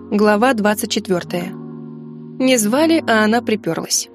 Глава 24. Не звали, а она приперлась.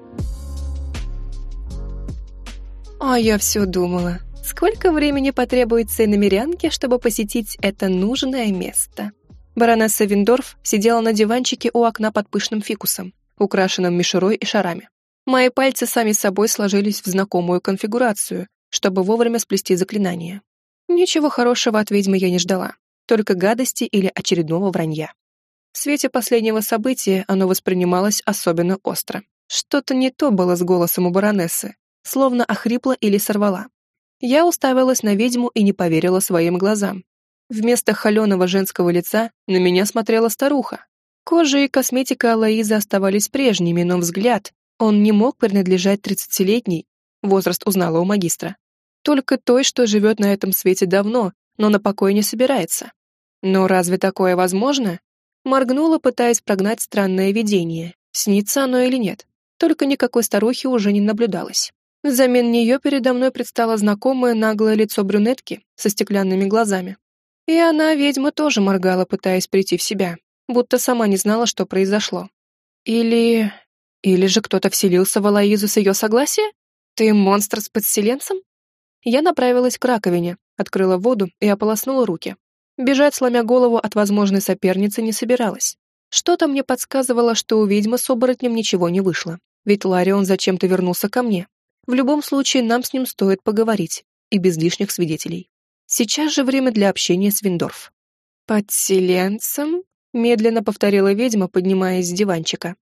А я все думала, сколько времени потребуется иномерянке, чтобы посетить это нужное место. Баронесса Виндорф сидела на диванчике у окна под пышным фикусом, украшенным мишурой и шарами. Мои пальцы сами собой сложились в знакомую конфигурацию, чтобы вовремя сплести заклинание. Ничего хорошего от ведьмы я не ждала, только гадости или очередного вранья. В свете последнего события оно воспринималось особенно остро. Что-то не то было с голосом у баронессы, словно охрипла или сорвала. Я уставилась на ведьму и не поверила своим глазам. Вместо холеного женского лица на меня смотрела старуха. Кожа и косметика Алоизы оставались прежними, но взгляд, он не мог принадлежать 30-летней, возраст узнала у магистра, только той, что живет на этом свете давно, но на покой не собирается. Но разве такое возможно? Моргнула, пытаясь прогнать странное видение, снится оно или нет. Только никакой старухи уже не наблюдалось. Взамен нее передо мной предстало знакомое наглое лицо брюнетки со стеклянными глазами. И она, ведьма, тоже моргала, пытаясь прийти в себя, будто сама не знала, что произошло. Или же кто-то вселился в Алоизу с ее согласия? Ты монстр с подселенцем? Я направилась к раковине, открыла воду и ополоснула руки. Бежать, сломя голову от возможной соперницы, не собиралась. Что-то мне подсказывало, что у ведьмы с оборотнем ничего не вышло. Ведь Ларион зачем-то вернулся ко мне. В любом случае, нам с ним стоит поговорить, и без лишних свидетелей. Сейчас же время для общения с Виндорф. «Подселенцем?» — медленно повторила ведьма, поднимаясь с диванчика.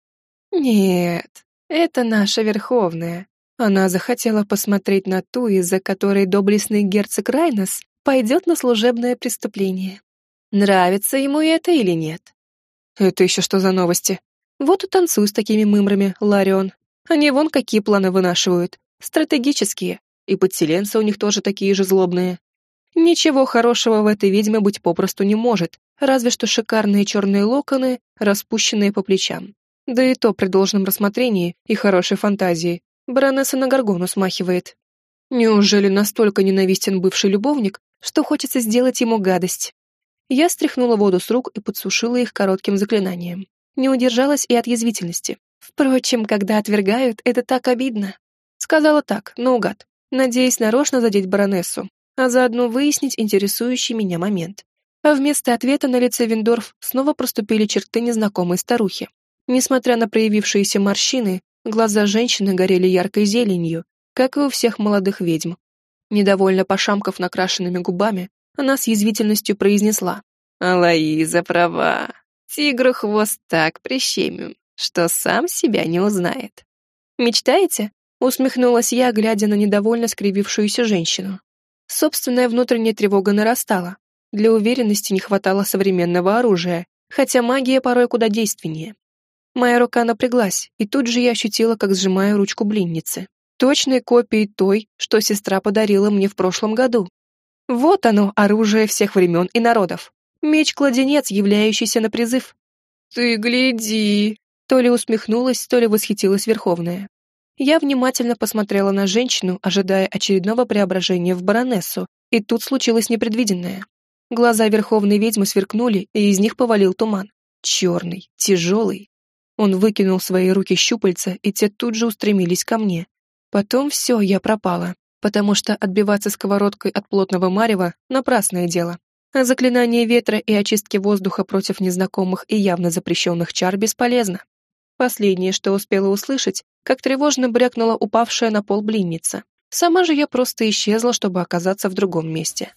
«Нет, это наша Верховная. Она захотела посмотреть на ту, из-за которой доблестный герцог Райнос пойдет на служебное преступление. Нравится ему это или нет?» «Это еще что за новости? Вот и танцуй с такими мымрами, Ларион. Они вон какие планы вынашивают. Стратегические. И подселенцы у них тоже такие же злобные. Ничего хорошего в этой ведьме быть попросту не может, разве что шикарные черные локоны, распущенные по плечам. Да и то при должном рассмотрении и хорошей фантазии. Баронесса на Горгону смахивает. Неужели настолько ненавистен бывший любовник, что хочется сделать ему гадость? Я стряхнула воду с рук и подсушила их коротким заклинанием. Не удержалась и от язвительности. Впрочем, когда отвергают, это так обидно. Сказала так, наугад, надеясь нарочно задеть баронессу, а заодно выяснить интересующий меня момент. А вместо ответа на лице Виндорф снова проступили черты незнакомой старухи. Несмотря на проявившиеся морщины, глаза женщины горели яркой зеленью, как и у всех молодых ведьм. Недовольно пошамкав накрашенными губами, она с язвительностью произнесла: «Алоиза права. Тигру хвост так прищемим, что сам себя не узнает». «Мечтаете?» — усмехнулась я, глядя на недовольно скривившуюся женщину. Собственная внутренняя тревога нарастала. Для уверенности не хватало современного оружия, хотя магия порой куда действеннее. Моя рука напряглась, и тут же я ощутила, как сжимаю ручку блинницы. Точной копией той, что сестра подарила мне в прошлом году. Вот оно, оружие всех времен и народов. Меч-кладенец, являющийся на призыв. «Ты гляди!» То ли усмехнулась, то ли восхитилась Верховная. Я внимательно посмотрела на женщину, ожидая очередного преображения в баронессу, и тут случилось непредвиденное. Глаза Верховной ведьмы сверкнули, и из них повалил туман. Черный, тяжелый. Он выкинул свои руки щупальца, и те тут же устремились ко мне. Потом все, я пропала, потому что отбиваться сковородкой от плотного марева — напрасное дело. А заклинание ветра и очистки воздуха против незнакомых и явно запрещенных чар бесполезно. Последнее, что успела услышать, как тревожно брякнула упавшая на пол блинница. Сама же я просто исчезла, чтобы оказаться в другом месте.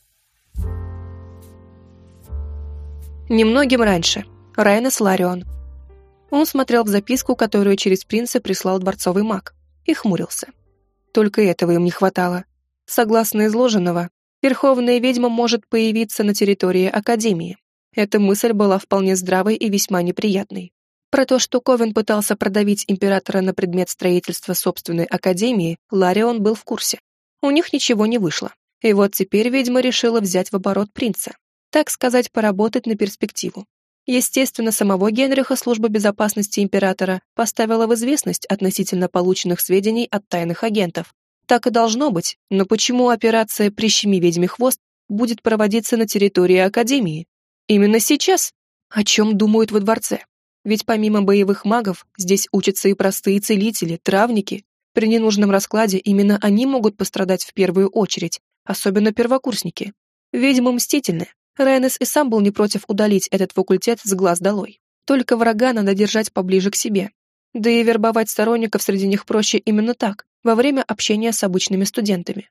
Немногим раньше. Райнос Ларион. Он смотрел в записку, которую через принца прислал дворцовый маг, и хмурился. Только этого им не хватало. Согласно изложенного, Верховная ведьма может появиться на территории Академии. Эта мысль была вполне здравой и весьма неприятной. Про то, что Ковен пытался продавить императора на предмет строительства собственной Академии, Ларион был в курсе. У них ничего не вышло. И вот теперь ведьма решила взять в оборот принца. Так сказать, поработать на перспективу. Естественно, самого Генриха служба безопасности императора поставила в известность относительно полученных сведений от тайных агентов. Так и должно быть, но почему операция «Прищеми ведьме хвост» будет проводиться на территории Академии? Именно сейчас? О чем думают во дворце? Ведь помимо боевых магов, здесь учатся и простые целители, травники. При ненужном раскладе именно они могут пострадать в первую очередь, особенно первокурсники. Ведьмы мстительны. Райнес и сам был не против удалить этот факультет с глаз долой. Только врага надо держать поближе к себе. Да и вербовать сторонников среди них проще именно так, во время общения с обычными студентами.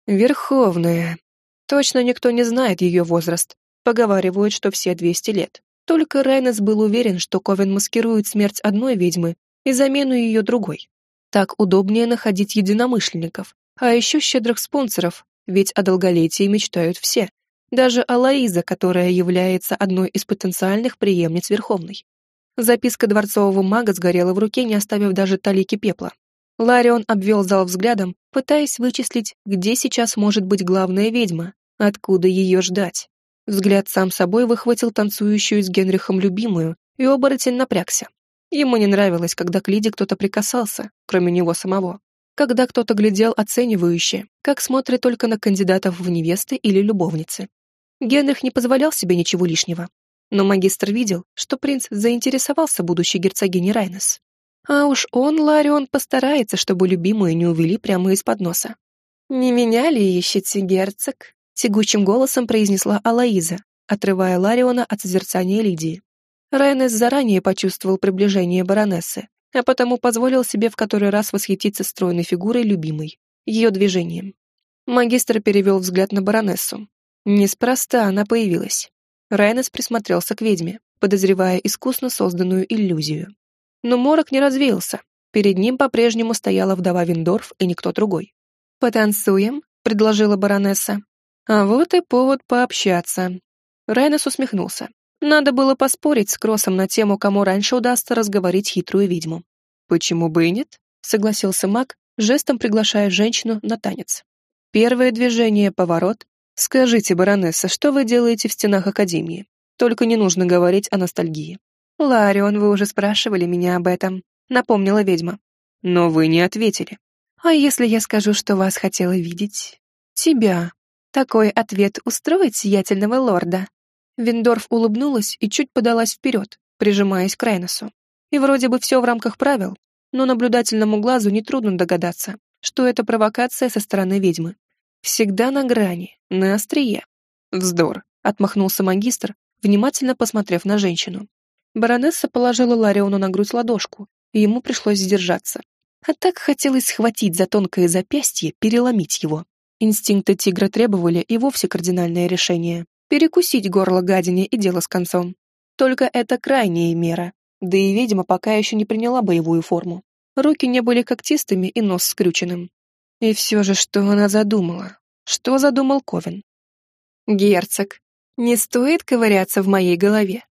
Верховная. Точно никто не знает ее возраст. Поговаривают, что все 200 лет. Только Райнес был уверен, что Ковен маскирует смерть одной ведьмы и замену ее другой. Так удобнее находить единомышленников, а еще щедрых спонсоров, ведь о долголетии мечтают все. Даже Алоиза, которая является одной из потенциальных преемниц Верховной. Записка дворцового мага сгорела в руке, не оставив даже талики пепла. Ларион обвел зал взглядом, пытаясь вычислить, где сейчас может быть главная ведьма, откуда ее ждать. Взгляд сам собой выхватил танцующую с Генрихом любимую, и оборотень напрягся. Ему не нравилось, когда к Лиде кто-то прикасался, кроме него самого. Когда кто-то глядел оценивающе, как смотрит только на кандидатов в невесты или любовницы. Генрих не позволял себе ничего лишнего. Но магистр видел, что принц заинтересовался будущей герцогиней Райнес. А уж он, Ларион, постарается, чтобы любимую не увели прямо из-под носа. «Не меня ли ищете, герцог?» — тягучим голосом произнесла Алоиза, отрывая Лариона от созерцания Лидии. Райнес заранее почувствовал приближение баронессы, а потому позволил себе в который раз восхититься стройной фигурой любимой, ее движением. Магистр перевел взгляд на баронессу. Неспроста она появилась. Райнес присмотрелся к ведьме, подозревая искусно созданную иллюзию. Но морок не развеялся. Перед ним по-прежнему стояла вдова Виндорф и никто другой. «Потанцуем?» — предложила баронесса. «А вот и повод пообщаться». Райнес усмехнулся. Надо было поспорить с Кроссом на тему, кому раньше удастся разговорить хитрую ведьму. «Почему бы и нет?» — согласился маг, жестом приглашая женщину на танец. Первое движение — поворот. «Скажите, баронесса, что вы делаете в стенах Академии? Только не нужно говорить о ностальгии». «Ларион, вы уже спрашивали меня об этом», — напомнила ведьма. «Но вы не ответили». «А если я скажу, что вас хотела видеть?» «Тебя». «Такой ответ устроит сиятельного лорда?» Виндорф улыбнулась и чуть подалась вперед, прижимаясь к Райнесу. И вроде бы все в рамках правил, но наблюдательному глазу нетрудно догадаться, что это провокация со стороны ведьмы. Всегда на грани, на острие. «Вздор», — отмахнулся магистр, внимательно посмотрев на женщину. Баронесса положила Лариону на грудь ладошку, и ему пришлось сдержаться. А так хотелось схватить за тонкое запястье, переломить его. Инстинкты тигра требовали и вовсе кардинальное решение. Перекусить горло гадине и дело с концом. Только это крайняя мера, да и ведьма пока еще не приняла боевую форму. Руки не были когтистыми и нос скрюченным. И все же, что она задумала? Что задумал Ковен? «Герцог, не стоит ковыряться в моей голове».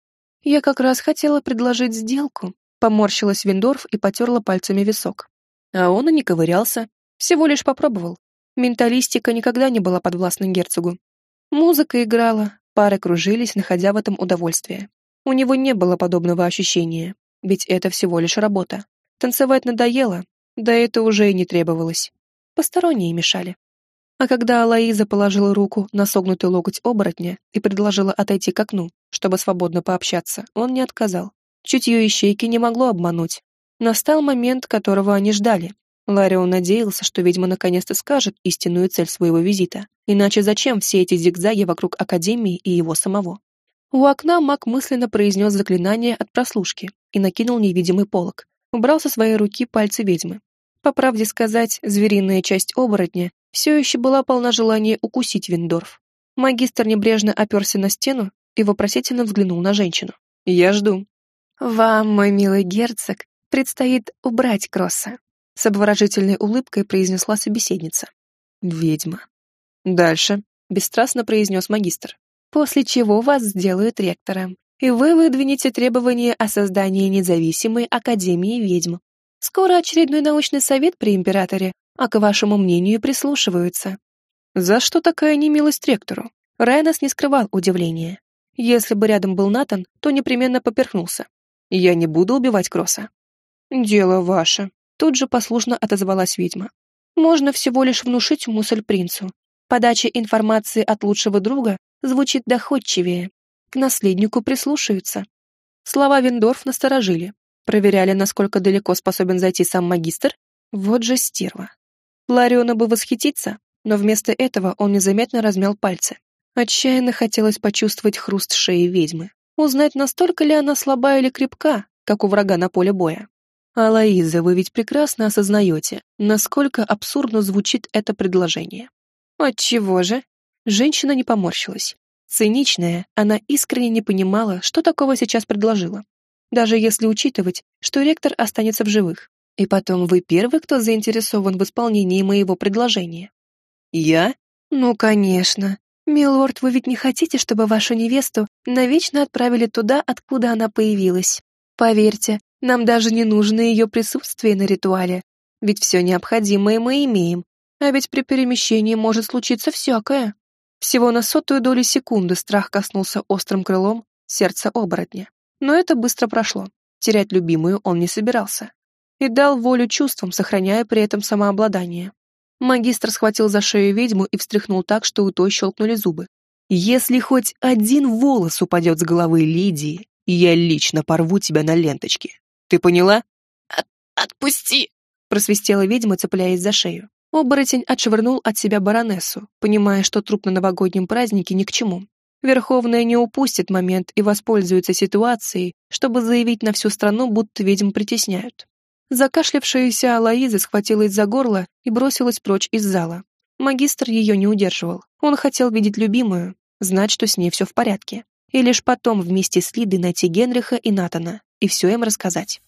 «Я как раз хотела предложить сделку», — поморщилась Виндорф и потерла пальцами висок. А он и не ковырялся, всего лишь попробовал. Менталистика никогда не была подвластна герцогу. Музыка играла, пары кружились, находя в этом удовольствие. У него не было подобного ощущения, ведь это всего лишь работа. Танцевать надоело, да это уже и не требовалось. Посторонние мешали. А когда Алоиза положила руку на согнутый локоть оборотня и предложила отойти к окну, чтобы свободно пообщаться, он не отказал. Чутье ищейки не могло обмануть. Настал момент, которого они ждали. Ларион надеялся, что ведьма наконец-то скажет истинную цель своего визита. Иначе зачем все эти зигзаги вокруг Академии и его самого? У окна маг мысленно произнес заклинание от прослушки и накинул невидимый полог. Убрал со своей руки пальцы ведьмы. По правде сказать, звериная часть оборотня все еще была полна желания укусить Виндорф. Магистр небрежно оперся на стену и вопросительно взглянул на женщину. «Я жду». «Вам, мой милый герцог, предстоит убрать Кросса», с обворожительной улыбкой произнесла собеседница. «Ведьма». «Дальше», — бесстрастно произнес магистр. «После чего вас сделают ректором, и вы выдвинете требование о создании независимой Академии ведьм. Скоро очередной научный совет при императоре, а к вашему мнению прислушиваются». За что такая немилость ректору? Райнес не скрывал удивления. Если бы рядом был Натан, то непременно поперхнулся. «Я не буду убивать Кросса». «Дело ваше», — тут же послушно отозвалась ведьма. «Можно всего лишь внушить мысль принцу. Подача информации от лучшего друга звучит доходчивее. к наследнику прислушаются. Слова Виндорф насторожили. Проверяли, насколько далеко способен зайти сам магистр. Вот же стерва. Лариону бы восхититься, но вместо этого он незаметно размял пальцы. Отчаянно хотелось почувствовать хруст шеи ведьмы. Узнать, настолько ли она слаба или крепка, как у врага на поле боя. «Алоиза, вы ведь прекрасно осознаете, насколько абсурдно звучит это предложение». «Отчего же?» Женщина не поморщилась. Циничная, она искренне не понимала, что такого сейчас предложила. Даже если учитывать, что ректор останется в живых. И потом, вы первый, кто заинтересован в исполнении моего предложения. Я? Ну, конечно. Милорд, вы ведь не хотите, чтобы вашу невесту навечно отправили туда, откуда она появилась? Поверьте, нам даже не нужно ее присутствие на ритуале. Ведь все необходимое мы имеем. А ведь при перемещении может случиться всякое. Всего на 100-ю долю секунды страх коснулся острым крылом сердца оборотня. Но это быстро прошло. Терять любимую он не собирался. И дал волю чувствам, сохраняя при этом самообладание. Магистр схватил за шею ведьму и встряхнул так, что у той щелкнули зубы. «Если хоть один волос упадет с головы Лидии, я лично порву тебя на ленточке. Ты поняла?» «Отпусти!» — просвистела ведьма, цепляясь за шею. Оборотень отшвырнул от себя баронессу, понимая, что труп на новогоднем празднике ни к чему. Верховная не упустит момент и воспользуется ситуацией, чтобы заявить на всю страну, будто ведьм притесняют. Закашлявшаяся Алоиза схватилась за горло и бросилась прочь из зала. Магистр ее не удерживал. Он хотел видеть любимую, знать, что с ней все в порядке. И лишь потом вместе с Лидой найти Генриха и Натана и все им рассказать.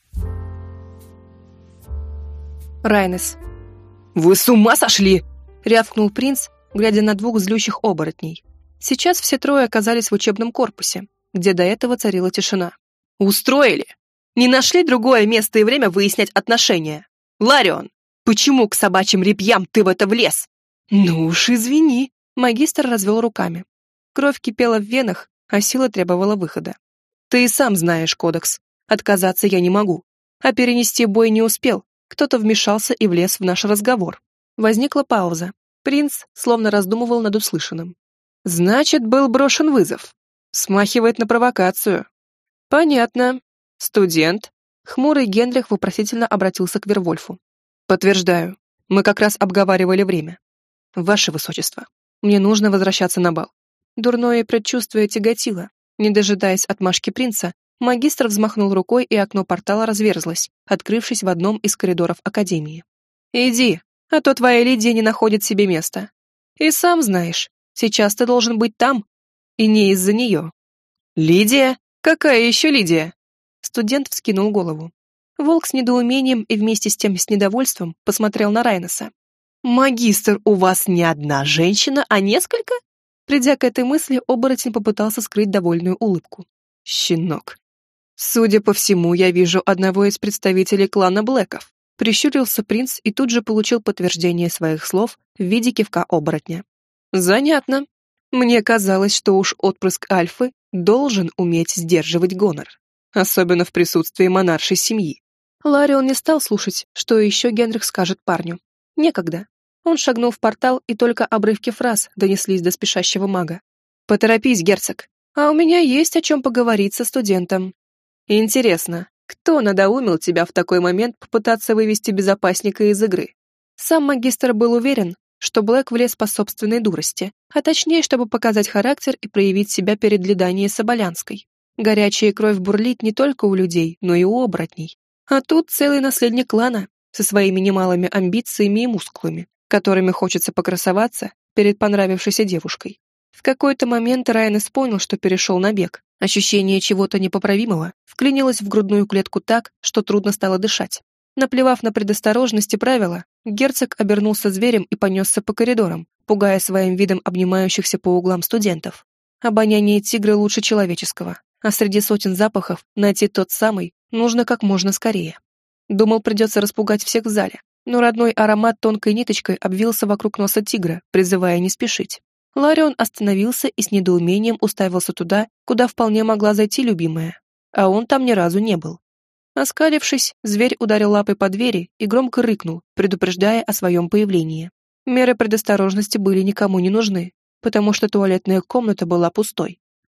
Райнес. «Вы с ума сошли!» — рявкнул принц, глядя на двух злющих оборотней. Сейчас все трое оказались в учебном корпусе, где до этого царила тишина. «Устроили! Не нашли другое место и время выяснять отношения! Ларион, почему к собачьим репьям ты в это влез?» «Ну уж извини!» — магистр развел руками. Кровь кипела в венах, а сила требовала выхода. «Ты и сам знаешь кодекс. Отказаться я не могу. А перенести бой не успел. Кто-то вмешался и влез в наш разговор». Возникла пауза. Принц словно раздумывал над услышанным. «Значит, был брошен вызов. Смахивает на провокацию». «Понятно. Студент». Хмурый Генрих вопросительно обратился к Вервольфу. «Подтверждаю. Мы как раз обговаривали время. Ваше Высочество, мне нужно возвращаться на бал». Дурное предчувствие тяготило. Не дожидаясь отмашки принца, магистр взмахнул рукой, и окно портала разверзлось, открывшись в одном из коридоров Академии. «Иди, а то твоя Лидия не находит себе места. И сам знаешь, сейчас ты должен быть там, и не из-за нее». «Лидия? Какая еще Лидия?» Студент вскинул голову. Волк с недоумением и вместе с тем с недовольством посмотрел на Райнеса. «Магистр, у вас не одна женщина, а несколько?» Придя к этой мысли, оборотень попытался скрыть довольную улыбку. «Щенок. Судя по всему, я вижу одного из представителей клана Блэков». Прищурился принц и тут же получил подтверждение своих слов в виде кивка оборотня. «Занятно. Мне казалось, что уж отпрыск Альфы должен уметь сдерживать гонор, особенно в присутствии монаршей семьи». Ларион не стал слушать, что еще Генрих скажет парню. Некогда. Он шагнул в портал, и только обрывки фраз донеслись до спешащего мага. «Поторопись, герцог, а у меня есть о чем поговорить со студентом. Интересно, кто надоумил тебя в такой момент попытаться вывести безопасника из игры?» Сам магистр был уверен, что Блэк влез по собственной дурости, а точнее, чтобы показать характер и проявить себя перед Лиданией Соболянской. Горячая кровь бурлит не только у людей, но и у оборотней. А тут целый наследник клана со своими немалыми амбициями и мускулами, которыми хочется покрасоваться перед понравившейся девушкой. В какой-то момент Райнес понял, что перешел на бег. Ощущение чего-то непоправимого вклинилось в грудную клетку так, что трудно стало дышать. Наплевав на предосторожность и правила, герцог обернулся зверем и понесся по коридорам, пугая своим видом обнимающихся по углам студентов. Обоняние тигра лучше человеческого, а среди сотен запахов найти тот самый нужно как можно скорее. Думал, придется распугать всех в зале, но родной аромат тонкой ниточкой обвился вокруг носа тигра, призывая не спешить. Ларион остановился и с недоумением уставился туда, куда вполне могла зайти любимая, а он там ни разу не был. Оскалившись, зверь ударил лапой по двери и громко рыкнул, предупреждая о своем появлении. Меры предосторожности были никому не нужны, потому что туалетная комната была пустой.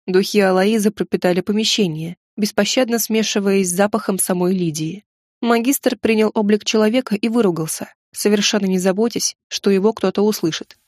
Духи Алоизы пропитали помещение, беспощадно смешиваясь с запахом самой Лидии. Магистр принял облик человека и выругался, совершенно не заботясь, что его кто-то услышит.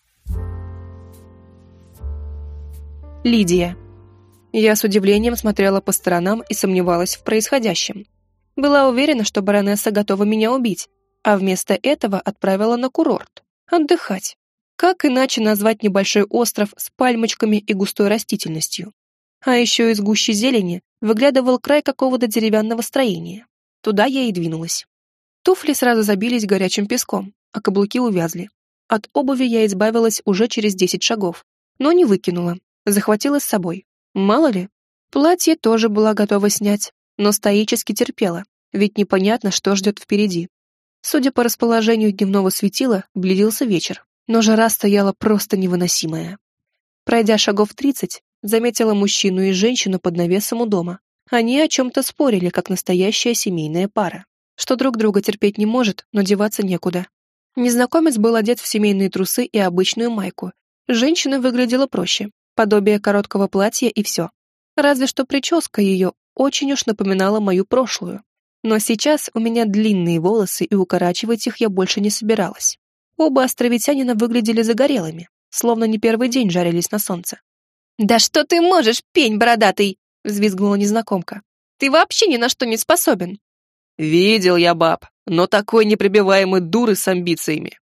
Лидия. Я с удивлением смотрела по сторонам и сомневалась в происходящем. Была уверена, что баронесса готова меня убить, а вместо этого отправила на курорт. Отдыхать. Как иначе назвать небольшой остров с пальмочками и густой растительностью? А еще из гущи зелени выглядывал край какого-то деревянного строения. Туда я и двинулась. Туфли сразу забились горячим песком, а каблуки увязли. От обуви я избавилась уже через 10 шагов, но не выкинула, захватила с собой. Мало ли, платье тоже была готова снять, но стоически терпела, ведь непонятно, что ждет впереди. Судя по расположению дневного светила, близился вечер, но жара стояла просто невыносимая. Пройдя шагов 30, заметила мужчину и женщину под навесом у дома. Они о чем-то спорили, как настоящая семейная пара, что друг друга терпеть не может, но деваться некуда. Незнакомец был одет в семейные трусы и обычную майку. Женщина выглядела проще, подобие короткого платья и все. Разве что прическа ее очень уж напоминала мою прошлую. Но сейчас у меня длинные волосы, и укорачивать их я больше не собиралась. Оба островитянина выглядели загорелыми, словно не первый день жарились на солнце. «Да что ты можешь, пень бородатый!» — взвизгнула незнакомка. «Ты вообще ни на что не способен!» «Видел я баб, но такой непробиваемой дуры с амбициями!»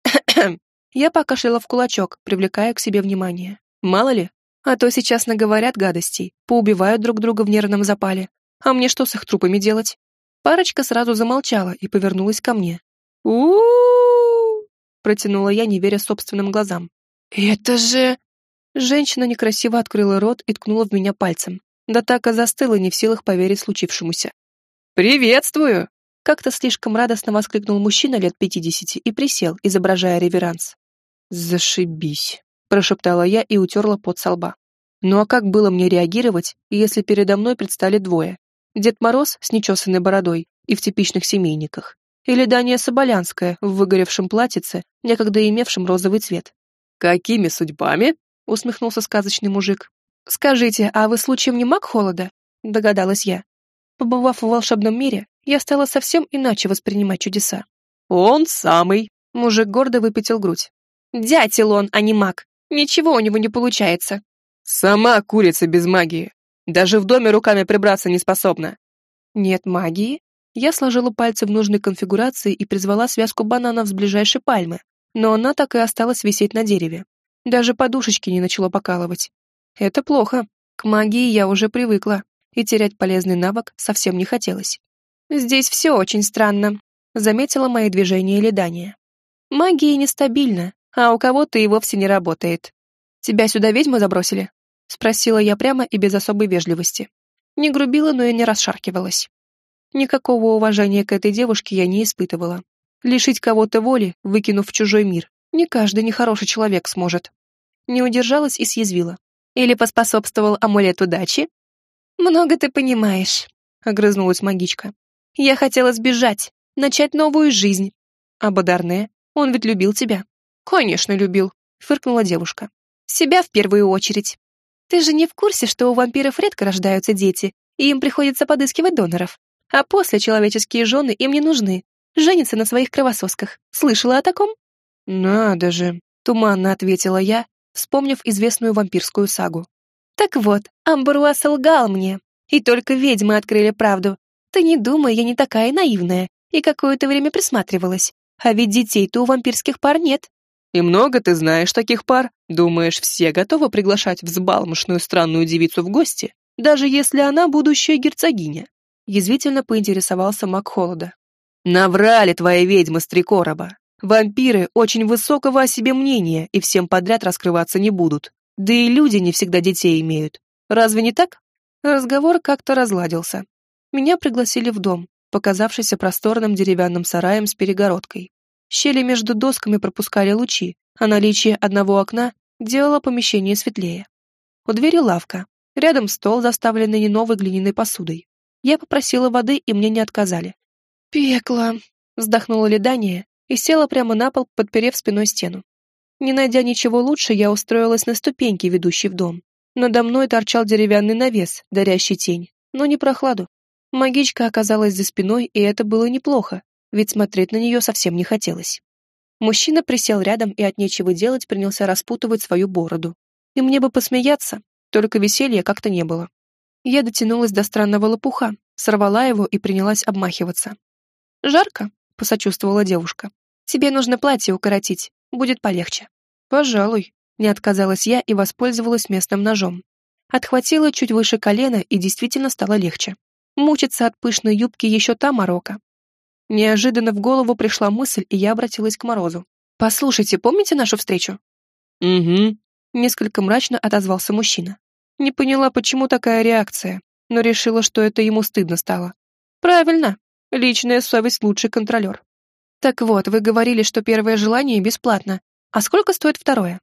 Я покашляла в кулачок, привлекая к себе внимание. Мало ли, а то сейчас наговорят гадостей, поубивают друг друга в нервном запале. А мне что с их трупами делать? Парочка сразу замолчала и повернулась ко мне. «У-у-у!» протянула я, не веря собственным глазам. «Это же...» Женщина некрасиво открыла рот и ткнула в меня пальцем. Да так и застыла, не в силах поверить случившемуся. «Приветствую!» Как-то слишком радостно воскликнул мужчина лет 50 и присел, изображая реверанс. «Зашибись!» — прошептала я и утерла пот со лба. Ну а как было мне реагировать, если передо мной предстали двое? Дед Мороз с нечесанной бородой и в типичных семейниках, или Дания Соболянская в выгоревшем платьице, некогда имевшем розовый цвет. «Какими судьбами?» — усмехнулся сказочный мужик. «Скажите, а вы случаем не маг холода?» — догадалась я. Побывав в волшебном мире, я стала совсем иначе воспринимать чудеса. «Он самый!» — мужик гордо выпятил грудь. «Дятел он, а не маг. Ничего у него не получается». «Сама курица без магии. Даже в доме руками прибраться не способна». «Нет магии?» Я сложила пальцы в нужной конфигурации и призвала связку бананов с ближайшей пальмы, но она так и осталась висеть на дереве. Даже подушечки не начала покалывать. Это плохо. К магии я уже привыкла, и терять полезный навык совсем не хотелось. «Здесь все очень странно», — заметила мои движения Ледания. «Магия нестабильна, а у кого-то и вовсе не работает. Тебя сюда ведьмы забросили?» — спросила я прямо и без особой вежливости. Не грубила, но и не расшаркивалась. Никакого уважения к этой девушке я не испытывала. Лишить кого-то воли, выкинув в чужой мир, не каждый нехороший человек сможет. Не удержалась и съязвила. Или поспособствовал амулет удачи? «Много ты понимаешь», — огрызнулась магичка. «Я хотела сбежать, начать новую жизнь. А Бадарне, он ведь любил тебя». «Конечно, любил», — фыркнула девушка. «Себя в первую очередь. Ты же не в курсе, что у вампиров редко рождаются дети, и им приходится подыскивать доноров. А после человеческие жены им не нужны. Женятся на своих кровососках. Слышала о таком?» «Надо же», — туманно ответила я, вспомнив известную вампирскую сагу. «Так вот, Амбруа солгал мне, и только ведьмы открыли правду. Ты не думай, я не такая наивная, и какое-то время присматривалась. А ведь детей-то у вампирских пар нет». «И много ты знаешь таких пар? Думаешь, все готовы приглашать взбалмошную странную девицу в гости, даже если она будущая герцогиня?» Язвительно поинтересовался маг холода. «Наврали твои ведьмы с три короба. Вампиры очень высокого о себе мнения и всем подряд раскрываться не будут. Да и люди не всегда детей имеют. Разве не так?» Разговор как-то разладился. Меня пригласили в дом, показавшийся просторным деревянным сараем с перегородкой. Щели между досками пропускали лучи, а наличие одного окна делало помещение светлее. У двери лавка, рядом стол, заставленный не новой глиняной посудой. Я попросила воды, и мне не отказали. «Пекло!» — вздохнула Ледания и села прямо на пол, подперев спиной стену. Не найдя ничего лучше, я устроилась на ступеньке, ведущей в дом. Надо мной торчал деревянный навес, дарящий тень, но не прохладу. Магичка оказалась за спиной, и это было неплохо, ведь смотреть на нее совсем не хотелось. Мужчина присел рядом и от нечего делать принялся распутывать свою бороду. И мне бы посмеяться, только веселья как-то не было. Я дотянулась до странного лопуха, сорвала его и принялась обмахиваться. «Жарко?» — посочувствовала девушка. «Тебе нужно платье укоротить, будет полегче». «Пожалуй», — не отказалась я и воспользовалась местным ножом. Отхватила чуть выше колена и действительно стало легче. Мучиться от пышной юбки еще та морока. Неожиданно в голову пришла мысль, и я обратилась к Морозу. «Послушайте, помните нашу встречу?» «Угу», — несколько мрачно отозвался мужчина. Не поняла, почему такая реакция, но решила, что это ему стыдно стало. «Правильно, личная совесть — лучший контролер». «Так вот, вы говорили, что первое желание бесплатно. А сколько стоит второе?»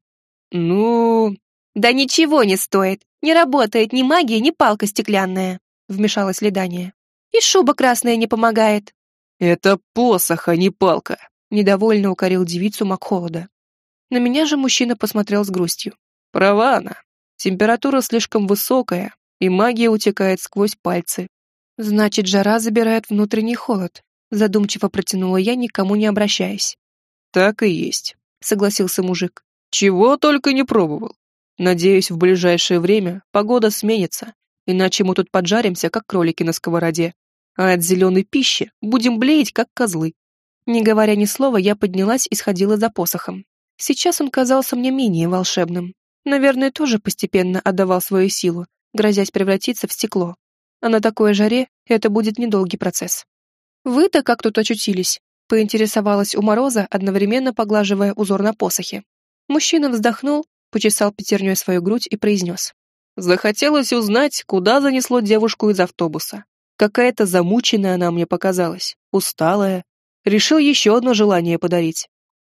«Ну...» «Да ничего не стоит. Не работает ни магия, ни палка стеклянная», — вмешалась Ледания. «И шуба красная не помогает». «Это посох, а не палка», — недовольно укорил девицу Макхолода. На меня же мужчина посмотрел с грустью. «Права она. Температура слишком высокая, и магия утекает сквозь пальцы. Значит, жара забирает внутренний холод», — задумчиво протянула я, никому не обращаясь. «Так и есть», — согласился мужик. «Чего только не пробовал. Надеюсь, в ближайшее время погода сменится, иначе мы тут поджаримся, как кролики на сковороде, а от зеленой пищи будем блеять, как козлы». Не говоря ни слова, я поднялась и сходила за посохом. Сейчас он казался мне менее волшебным. Наверное, тоже постепенно отдавал свою силу, грозясь превратиться в стекло. А на такой жаре это будет недолгий процесс. «Вы-то как тут очутились?» — поинтересовалась у Мороза, одновременно поглаживая узор на посохе. Мужчина вздохнул, почесал пятерней свою грудь и произнес. «Захотелось узнать, куда занесло девушку из автобуса. Какая-то замученная она мне показалась, усталая. Решил еще одно желание подарить».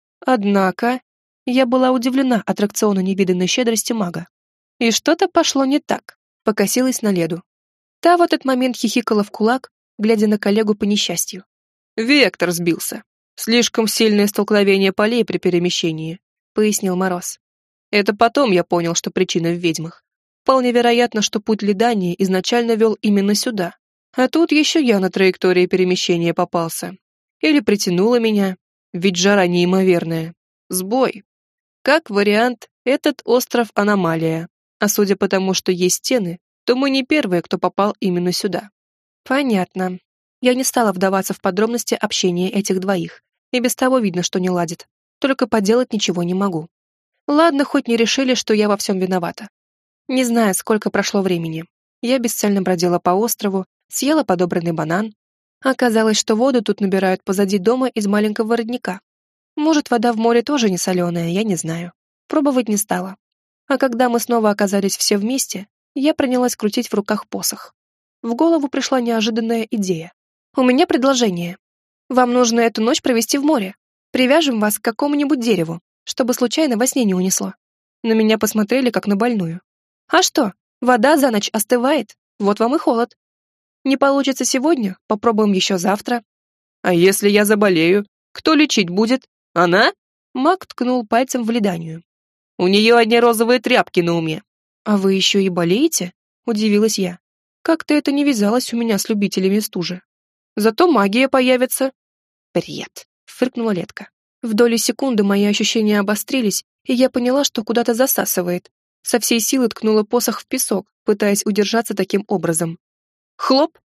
Однако я была удивлена аттракциону невиданной щедрости мага. И что-то пошло не так, покосилась на Леду. Та в этот момент хихикала в кулак, глядя на коллегу по несчастью. «Вектор сбился. Слишком сильное столкновение полей при перемещении», — пояснил Мороз. «Это потом я понял, что причина в ведьмах. Вполне вероятно, что путь Ледания изначально вел именно сюда. А тут еще я на траектории перемещения попался. Или притянуло меня, ведь жара неимоверная. Сбой. Как вариант, этот остров — аномалия. А судя по тому, что есть стены, то мы не первые, кто попал именно сюда». Понятно. Я не стала вдаваться в подробности общения этих двоих. И без того видно, что не ладит. Только поделать ничего не могу. Ладно, хоть не решили, что я во всем виновата. Не знаю, сколько прошло времени. Я бесцельно бродила по острову, съела подобранный банан. Оказалось, что воду тут набирают позади дома из маленького родника. Может, вода в море тоже не соленая, я не знаю. Пробовать не стала. А когда мы снова оказались все вместе, я принялась крутить в руках посох. В голову пришла неожиданная идея. «У меня предложение. Вам нужно эту ночь провести в море. Привяжем вас к какому-нибудь дереву, чтобы случайно во сне не унесло». На меня посмотрели, как на больную. «А что? Вода за ночь остывает. Вот вам и холод. Не получится сегодня, попробуем еще завтра». «А если я заболею? Кто лечить будет? Она?» Маг ткнул пальцем в Леданию. «У нее одни розовые тряпки на уме». «А вы еще и болеете?» — удивилась я. Как-то это не вязалось у меня с любителями стужи. Зато магия появится. «Бред!» — фыркнула Летка. В доли секунды мои ощущения обострились, и я поняла, что куда-то засасывает. Со всей силы ткнула посох в песок, пытаясь удержаться таким образом. Хлоп!